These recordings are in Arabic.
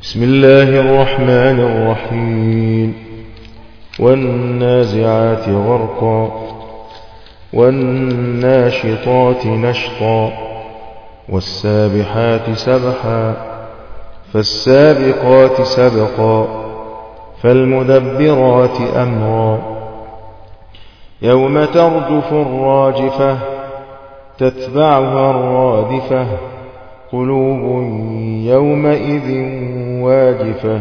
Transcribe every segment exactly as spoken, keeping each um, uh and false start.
بسم الله الرحمن الرحيم والنازعات غرقا والناشطات نشطا والسابحات سبحا فالسابقات سبقا فالمدبرات أمرا يوم ترجف الراجفة تتبعها الرادفة قلوب يومئذ واجفة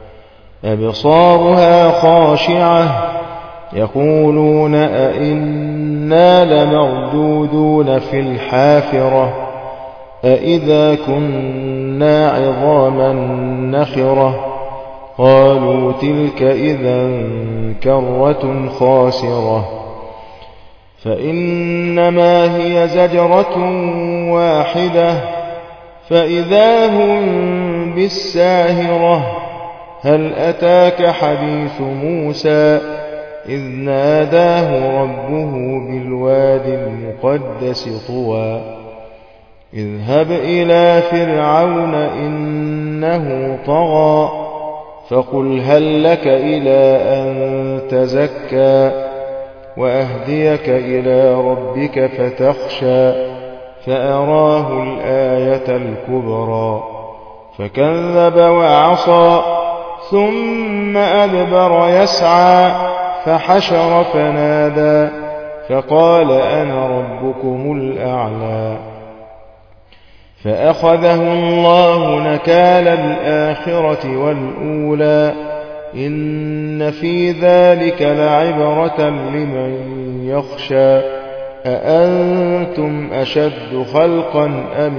أبصارها خاشعة يقولون أئنا لمردودون في الحافرة أئذا كنا عظاما نخرة قالوا تلك إذا كرة خاسرة فإنما هي زجرة واحدة فإذا هم بالساهرة هل أتاك حديث موسى إذ ناداه ربه بالوادي المقدس طوى اذهب إلى فرعون إنه طغى فقل هل لك إلى أن تزكى وأهديك إلى ربك فتخشى فأراه الآية الكبرى فكذب وعصى ثم أدبر يسعى فحشر فنادى فقال أنا ربكم الأعلى فأخذه الله نكال الآخرة والأولى إن في ذلك لعبرة لمن يخشى أأنتم أشد خلقا أم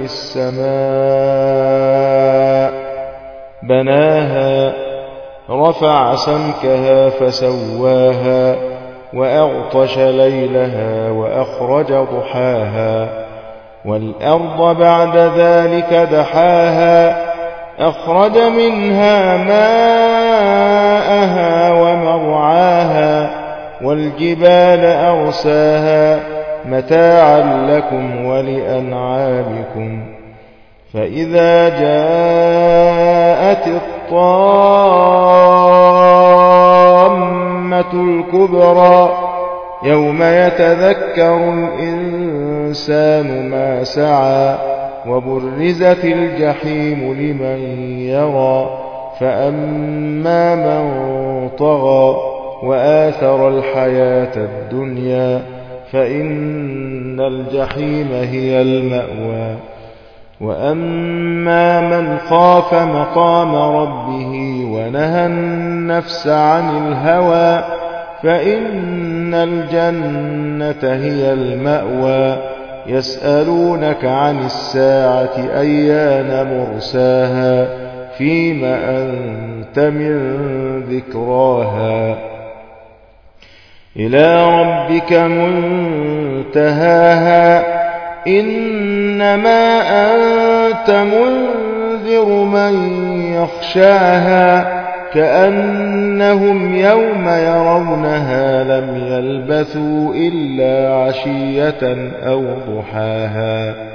السماء بناها رفع سمكها فسواها وأغطش ليلها وأخرج ضحاها والأرض بعد ذلك دحاها أخرج منها ماءها ومرعاها والجبال أرساها متاعا لكم ولأنعامكم فإذا جاءت الطامة الكبرى يوم يتذكر الإنسان ما سعى وبرزت الجحيم لمن يرى فأما من طغى وآثر الحياة الدنيا فإن الجحيم هي المأوى وأما من خاف مقام ربه ونهى النفس عن الهوى فإن الجنة هي المأوى يسألونك عن الساعة أيان مرساها فيم أنت من ذكراها إلى ربك منتهاها إنما أنت منذر من يخشاها كأنهم يوم يرونها لم يلبثوا إلا عشية أو ضحاها